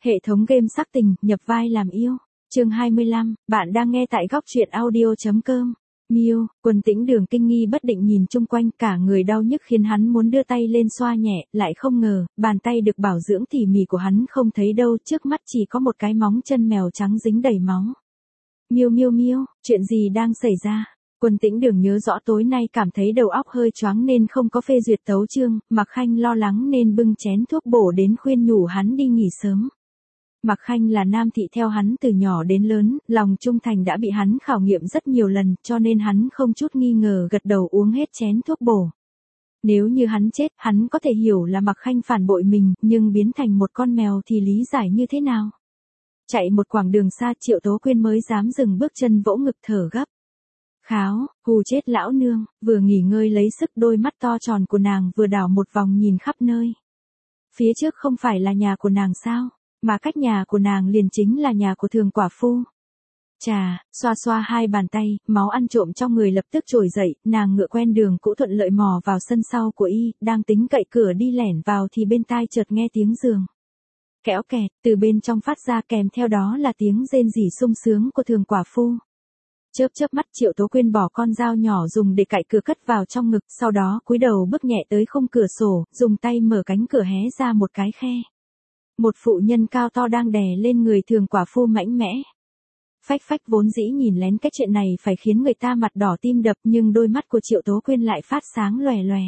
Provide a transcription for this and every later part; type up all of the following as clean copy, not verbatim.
Hệ thống game sắc tình, nhập vai làm yêu. Chương 25, bạn đang nghe tại góc truyện audio.com. Miu, Quân Tĩnh Đường kinh nghi bất định nhìn chung quanh, cả người đau nhức khiến hắn muốn đưa tay lên xoa nhẹ, lại không ngờ, bàn tay được bảo dưỡng tỉ mỉ của hắn không thấy đâu, trước mắt chỉ có một cái móng chân mèo trắng dính đầy máu. Miu Miu Miu, chuyện gì đang xảy ra? Quân Tĩnh Đường nhớ rõ tối nay cảm thấy đầu óc hơi choáng nên không có phê duyệt tấu chương, Mạc Khanh lo lắng nên bưng chén thuốc bổ đến khuyên nhủ hắn đi nghỉ sớm. Mạc Khanh là nam thị theo hắn từ nhỏ đến lớn, lòng trung thành đã bị hắn khảo nghiệm rất nhiều lần, cho nên hắn không chút nghi ngờ gật đầu uống hết chén thuốc bổ. Nếu như hắn chết, hắn có thể hiểu là Mạc Khanh phản bội mình, nhưng biến thành một con mèo thì lý giải như thế nào? Chạy một quãng đường xa, Triệu Tố Quyên mới dám dừng bước chân, vỗ ngực thở gấp. Kháo, hù chết lão nương, vừa nghỉ ngơi lấy sức, đôi mắt to tròn của nàng vừa đảo một vòng nhìn khắp nơi. Phía trước không phải là nhà của nàng sao? Mà cách nhà của nàng liền chính là nhà của Thường quả phu. Chà, xoa xoa hai bàn tay, máu ăn trộm trong người lập tức trồi dậy, nàng ngựa quen đường cũ thuận lợi mò vào sân sau của y, đang tính cậy cửa đi lẻn vào thì bên tai chợt nghe tiếng giường kéo kẹt, từ bên trong phát ra, kèm theo đó là tiếng rên rỉ sung sướng của Thường quả phu. Chớp chớp mắt, Triệu Tố Quyên bỏ con dao nhỏ dùng để cạy cửa cất vào trong ngực, sau đó cúi đầu bước nhẹ tới khung cửa sổ, dùng tay mở cánh cửa hé ra một cái khe. Một phụ nhân cao to đang đè lên người Thường quả phu mạnh mẽ. Phách phách vốn dĩ nhìn lén cái chuyện này phải khiến người ta mặt đỏ tim đập, nhưng đôi mắt của Triệu Tố Quyên lại phát sáng lòe lòe.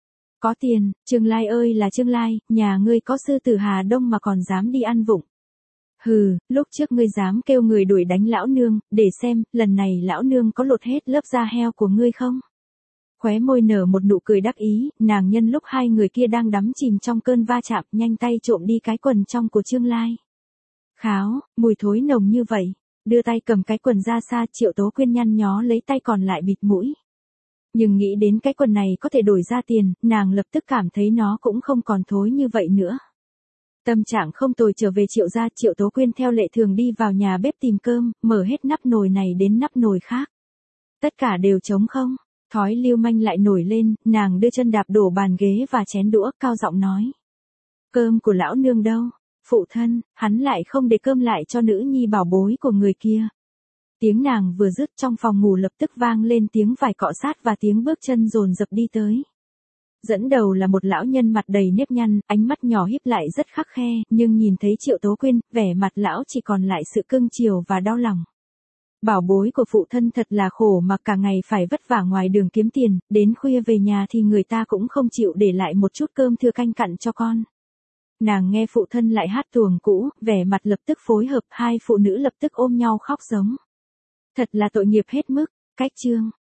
Có tiền, Trương Lai ơi là Trương Lai, nhà ngươi có sư tử Hà Đông mà còn dám đi ăn vụng. Hừ, lúc trước ngươi dám kêu người đuổi đánh lão nương, để xem, lần này lão nương có lột hết lớp da heo của ngươi không? Khóe môi nở một nụ cười đắc ý, nàng nhân lúc hai người kia đang đắm chìm trong cơn va chạm, nhanh tay trộm đi cái quần trong của Trương Lai. Kháo, mùi thối nồng như vậy, đưa tay cầm cái quần ra xa, Triệu Tố Quyên nhăn nhó lấy tay còn lại bịt mũi. Nhưng nghĩ đến cái quần này có thể đổi ra tiền, nàng lập tức cảm thấy nó cũng không còn thối như vậy nữa. Tâm trạng không tồi trở về Triệu gia, Triệu Tố Quyên theo lệ thường đi vào nhà bếp tìm cơm, mở hết nắp nồi này đến nắp nồi khác. Tất cả đều trống không, thói lưu manh lại nổi lên, nàng đưa chân đạp đổ bàn ghế và chén đũa, cao giọng nói. Cơm của lão nương đâu? Phụ thân, hắn lại không để cơm lại cho nữ nhi bảo bối của người kia. Tiếng nàng vừa dứt, trong phòng ngủ lập tức vang lên tiếng vải cọ sát và tiếng bước chân dồn dập đi tới. Dẫn đầu là một lão nhân mặt đầy nếp nhăn, ánh mắt nhỏ híp lại rất khắt khe, nhưng nhìn thấy Triệu Tố Quyên, vẻ mặt lão chỉ còn lại sự cưng chiều và đau lòng. Bảo bối của phụ thân thật là khổ mà cả ngày phải vất vả ngoài đường kiếm tiền, đến khuya về nhà thì người ta cũng không chịu để lại một chút cơm thừa canh cặn cho con. Nàng nghe phụ thân lại hát tuồng cũ, vẻ mặt lập tức phối hợp, hai phụ nữ lập tức ôm nhau khóc giống. Thật là tội nghiệp hết mức. Cách chương.